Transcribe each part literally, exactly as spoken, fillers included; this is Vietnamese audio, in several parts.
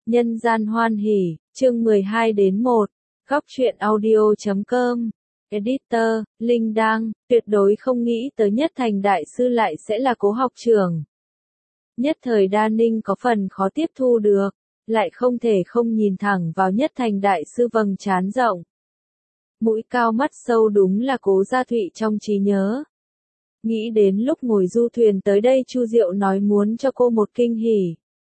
Nhân gian hoan hỉ, chương mười hai đến một, góc truyện audio chấm com, editor, Linh Đăng, tuyệt đối không nghĩ tới Nhất Thành Đại Sư lại sẽ là Cố học trưởng. Nhất thời Đa Ninh có phần khó tiếp thu được, lại không thể không nhìn thẳng vào Nhất Thành Đại Sư vầng trán rộng. Mũi cao mắt sâu đúng là Cố Gia Thụy trong trí nhớ. Nghĩ đến lúc ngồi du thuyền tới đây Chu Diệu nói muốn cho cô một kinh hỉ.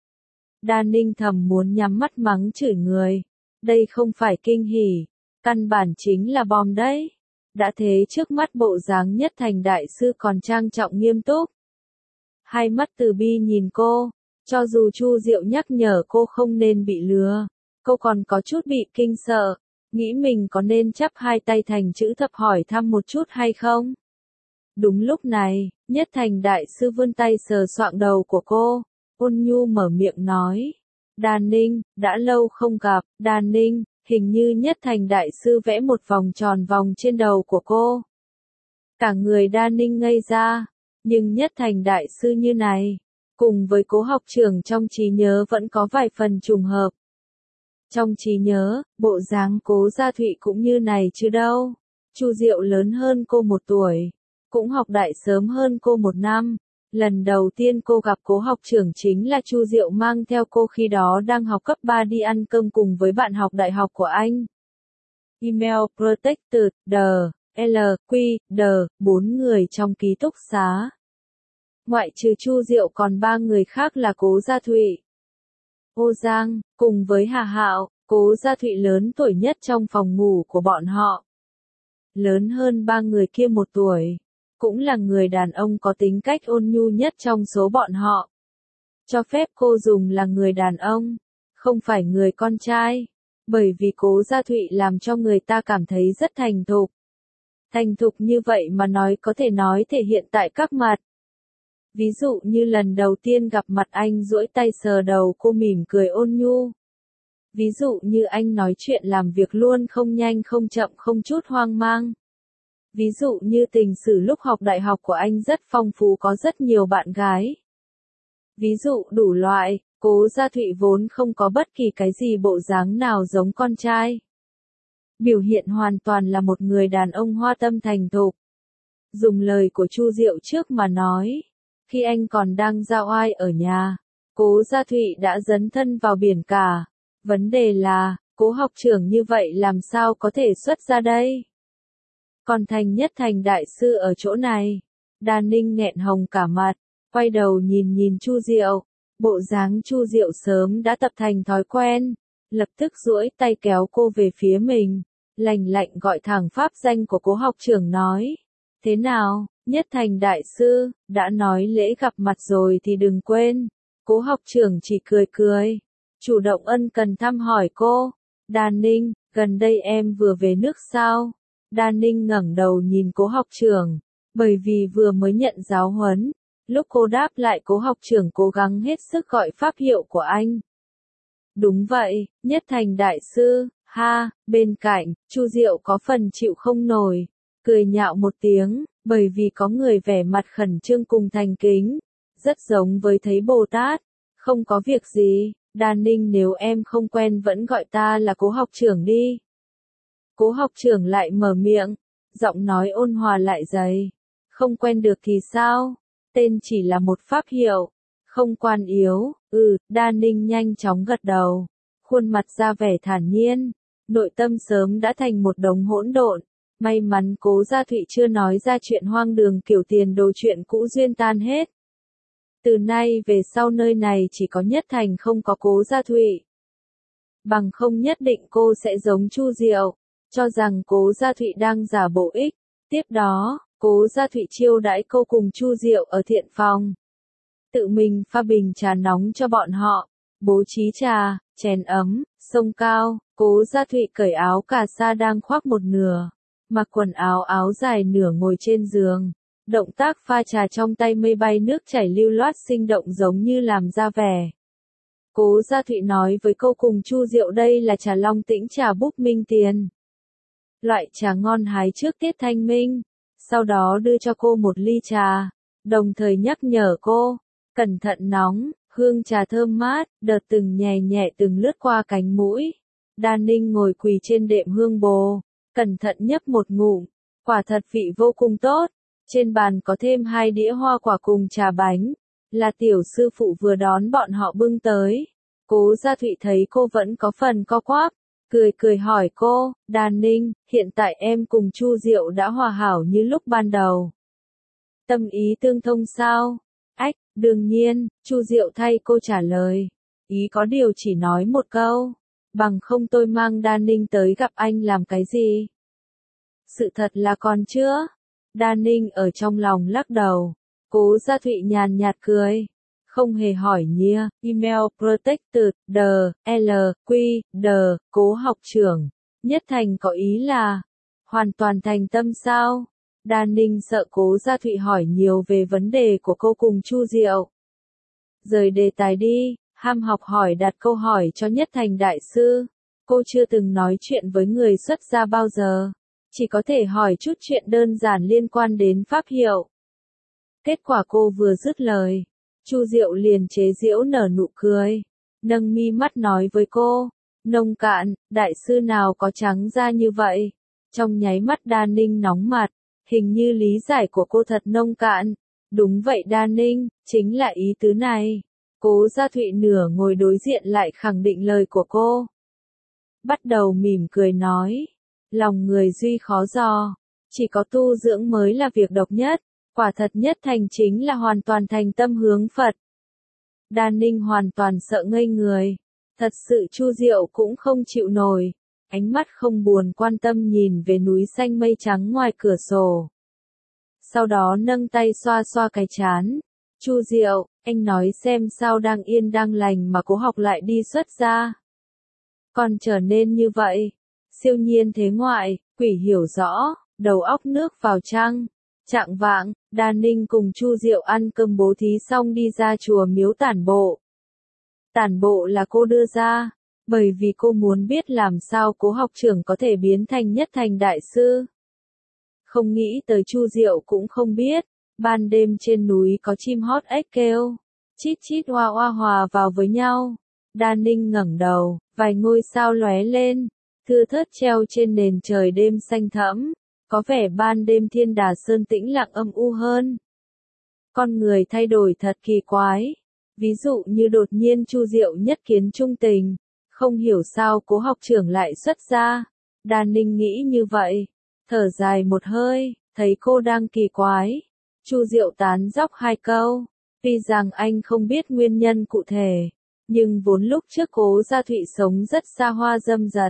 Đa Ninh thầm muốn nhắm mắt mắng chửi người. Đây không phải kinh hỉ, căn bản chính là bom đấy. Đã thế trước mắt bộ dáng Nhất Thành Đại Sư còn trang trọng nghiêm túc. Hai mắt từ bi nhìn cô, cho dù Chu Diệu nhắc nhở cô không nên bị lừa, cô còn có chút bị kinh sợ, nghĩ mình có nên chắp hai tay thành chữ thập hỏi thăm một chút hay không. Đúng lúc này, Nhất Thành Đại Sư vươn tay sờ soạng đầu của cô, ôn nhu mở miệng nói. Đa Ninh, đã lâu không gặp, Đa Ninh, hình như Nhất Thành Đại Sư vẽ một vòng tròn vòng trên đầu của cô. Cả người Đa Ninh ngây ra, nhưng Nhất Thành Đại Sư như này, cùng với Cố học trưởng trong trí nhớ vẫn có vài phần trùng hợp. Trong trí nhớ, bộ dáng Cố Gia Thụy cũng như này chứ đâu. Chu Diệu lớn hơn cô một tuổi, cũng học đại sớm hơn cô một năm. Lần đầu tiên cô gặp Cố học trưởng chính là Chu Diệu mang theo cô khi đó đang học cấp ba đi ăn cơm cùng với bạn học đại học của anh. Email Protected, D, L, Q, D, bốn người trong ký túc xá. Ngoại trừ Chu Diệu còn ba người khác là Cố Gia Thụy, Ô Giang, cùng với Hà Hạo. Cố Gia Thụy lớn tuổi nhất trong phòng ngủ của bọn họ. Lớn hơn ba người kia một tuổi. Cũng là người đàn ông có tính cách ôn nhu nhất trong số bọn họ. Cho phép cô dùng là người đàn ông, không phải người con trai. Bởi vì Cố Gia Thụy làm cho người ta cảm thấy rất thành thục. Thành thục như vậy mà nói có thể nói thể hiện tại các mặt. Ví dụ như lần đầu tiên gặp mặt anh duỗi tay sờ đầu cô mỉm cười ôn nhu. Ví dụ như anh nói chuyện làm việc luôn không nhanh không chậm không chút hoang mang. Ví dụ như tình sử lúc học đại học của anh rất phong phú có rất nhiều bạn gái. Ví dụ đủ loại, Cố Gia Thụy vốn không có bất kỳ cái gì bộ dáng nào giống con trai. Biểu hiện hoàn toàn là một người đàn ông hoa tâm thành thục. Dùng lời của Chu Diệu trước mà nói, khi anh còn đang giao oai ở nhà, Cố Gia Thụy đã dấn thân vào biển cả. Vấn đề là, Cố học trưởng như vậy làm sao có thể xuất ra đây? Còn thành Nhất Thành Đại Sư ở chỗ này. Đa Ninh nghẹn hồng cả mặt, quay đầu nhìn nhìn Chu Diệu. Bộ dáng Chu Diệu sớm đã tập thành thói quen, lập tức duỗi tay kéo cô về phía mình, lành lạnh gọi thẳng pháp danh của Cố học trưởng nói. Thế nào, Nhất Thành Đại Sư, đã nói lễ gặp mặt rồi thì đừng quên. Cố học trưởng chỉ cười cười, chủ động ân cần thăm hỏi cô. Đa Ninh, gần đây em vừa về nước sao? Đa Ninh ngẩng đầu nhìn Cố học trưởng, bởi vì vừa mới nhận giáo huấn. Lúc cô đáp lại Cố học trưởng cố gắng hết sức gọi pháp hiệu của anh. Đúng vậy, Nhất Thành Đại Sư, ha, bên cạnh, Chu Diệu có phần chịu không nổi, cười nhạo một tiếng, bởi vì có người vẻ mặt khẩn trương cùng thành kính, rất giống với thấy Bồ Tát. Không có việc gì, Đa Ninh, nếu em không quen vẫn gọi ta là Cố học trưởng đi. Cố học trưởng lại mở miệng, giọng nói ôn hòa lại dày. Không quen được thì sao? Tên chỉ là một pháp hiệu, không quan yếu. Ừ, Đa Ninh nhanh chóng gật đầu, khuôn mặt ra vẻ thản nhiên, nội tâm sớm đã thành một đống hỗn độn. May mắn Cố Gia Thụy chưa nói ra chuyện hoang đường kiểu tiền đồ chuyện cũ duyên tan hết. Từ nay về sau nơi này chỉ có Nhất Thành không có Cố Gia Thụy. Bằng không nhất định cô sẽ giống Chu Diệu, cho rằng Cố Gia Thụy đang giả bộ ích. Tiếp đó, Cố Gia Thụy chiêu đãi cô cùng Chu Diệu ở thiện phòng. Tự mình pha bình trà nóng cho bọn họ, bố trí trà, chén ấm, xông cao. Cố Gia Thụy cởi áo cà sa đang khoác một nửa, mặc quần áo áo dài nửa ngồi trên giường. Động tác pha trà trong tay mây bay nước chảy lưu loát sinh động giống như làm ra vẻ. Cố Gia Thụy nói với cô cùng Chu Diệu đây là trà Long Tĩnh trà búp minh tiền. Loại trà ngon hái trước tiết thanh minh. Sau đó đưa cho cô một ly trà, đồng thời nhắc nhở cô, cẩn thận nóng, Hương trà thơm mát, đợt từng nhẹ nhẹ từng lướt qua cánh mũi. Đan Ninh ngồi quỳ trên đệm hương bồ, cẩn thận nhấp một ngụm, quả thật vị vô cùng tốt. Trên bàn có thêm hai đĩa hoa quả cùng trà bánh, là tiểu sư phụ vừa đón bọn họ bưng tới. Cố Gia Thụy thấy cô vẫn có phần co quắp, cười cười hỏi cô, Đan Ninh, hiện tại em cùng Chu Diệu đã hòa hảo như lúc ban đầu. Tâm ý tương thông sao? Ách, đương nhiên, Chu Diệu thay cô trả lời. Ý có điều chỉ nói một câu, bằng không tôi mang Đan Ninh tới gặp anh làm cái gì? Sự thật là còn chưa. Đan Ninh ở trong lòng lắc đầu. Cố Gia Thụy nhàn nhạt cười. Không hề hỏi nhia, email protected, d, l, q, d, Cố học trưởng. Nhất Thành có ý là, hoàn toàn thành tâm sao? Đan Ninh sợ Cố Gia Thụy hỏi nhiều về vấn đề của cô cùng Chu Diệu. Rời đề tài đi, ham học hỏi đặt câu hỏi cho Nhất Thành đại sư. Cô chưa từng nói chuyện với người xuất gia bao giờ, chỉ có thể hỏi chút chuyện đơn giản liên quan đến pháp hiệu. Kết quả cô vừa dứt lời, Chu Diệu liền chế giễu nở nụ cười, nâng mi mắt nói với cô, nông cạn, đại sư nào có trắng da như vậy. Trong nháy mắt Đan Ninh nóng mặt, hình như lý giải của cô thật nông cạn. Đúng vậy Đan Ninh, chính là ý tứ này. Cố Gia Thụy nửa ngồi đối diện lại khẳng định lời của cô. Bắt đầu mỉm cười nói, lòng người duy khó dò, chỉ có tu dưỡng mới là việc độc nhất. Quả thật Nhất Thành chính là hoàn toàn thành tâm hướng Phật. Đan Ninh hoàn toàn sợ ngây người. Thật sự Chu Diệu cũng không chịu nổi. Ánh mắt không buồn quan tâm nhìn về núi xanh mây trắng ngoài cửa sổ. Sau đó nâng tay xoa xoa cái trán. Chu Diệu, anh nói xem sao đang yên đang lành mà Cố học lại đi xuất gia. Còn trở nên như vậy. Siêu nhiên thế ngoại, quỷ hiểu rõ, đầu óc nước vào trăng. Trạng vạng, Đan Ninh cùng Chu Diệu ăn cơm bố thí xong đi ra chùa miếu tản bộ. Tản bộ là cô đưa ra, bởi vì cô muốn biết làm sao Cố học trưởng có thể biến thành Nhất Thành đại sư. Không nghĩ tới Chu Diệu cũng không biết, ban đêm trên núi có chim hót ếch kêu, chít chít hoa hoa hòa vào với nhau. Đan Ninh ngẩng đầu, vài ngôi sao lóe lên, thưa thớt treo trên nền trời đêm xanh thẫm. Có vẻ ban đêm Thiên Đà Sơn tĩnh lặng âm u hơn. Con người thay đổi thật kỳ quái. Ví dụ như đột nhiên Chu Diệu nhất kiến trung tình. Không hiểu sao Cố học trưởng lại xuất gia. Đan Ninh nghĩ như vậy. Thở dài một hơi, thấy cô đang kỳ quái. Chu Diệu tán dóc hai câu. Tuy rằng anh không biết nguyên nhân cụ thể. Nhưng vốn lúc trước Cố Gia Thụy sống rất xa hoa dâm dật.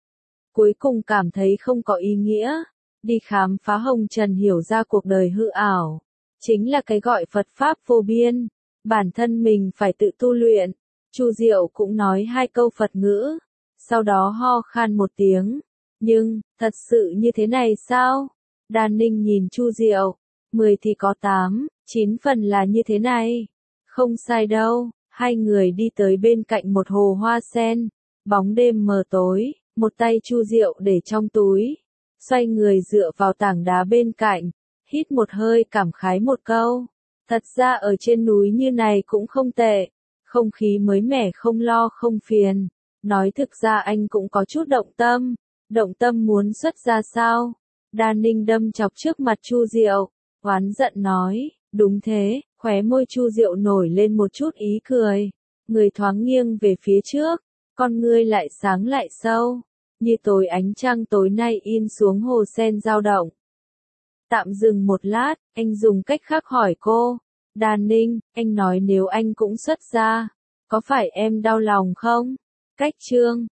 Cuối cùng cảm thấy không có ý nghĩa. Đi khám phá hồng trần hiểu ra cuộc đời hư ảo. Chính là cái gọi Phật Pháp vô biên. Bản thân mình phải tự tu luyện. Chu Diệu cũng nói hai câu Phật ngữ. Sau đó ho khan một tiếng. Nhưng, thật sự như thế này sao? Đan Ninh nhìn Chu Diệu. Mười thì có tám, chín phần là như thế này. Không sai đâu. Hai người đi tới bên cạnh một hồ hoa sen. Bóng đêm mờ tối. Một tay Chu Diệu để trong túi. Xoay người dựa vào tảng đá bên cạnh, hít một hơi cảm khái một câu. Thật ra ở trên núi như này cũng không tệ, không khí mới mẻ không lo không phiền. Nói thực ra anh cũng có chút động tâm, động tâm muốn xuất ra sao? Đan Ninh đâm chọc trước mặt Chu Diệu, oán giận nói, đúng thế, khóe môi Chu Diệu nổi lên một chút ý cười, người thoáng nghiêng về phía trước, con ngươi lại sáng lại sâu. Như tối ánh trăng tối nay in xuống hồ sen dao động. Tạm dừng một lát, anh dùng cách khác hỏi cô. Đan Ninh, anh nói nếu anh cũng xuất gia, có phải em đau lòng không? Cách chương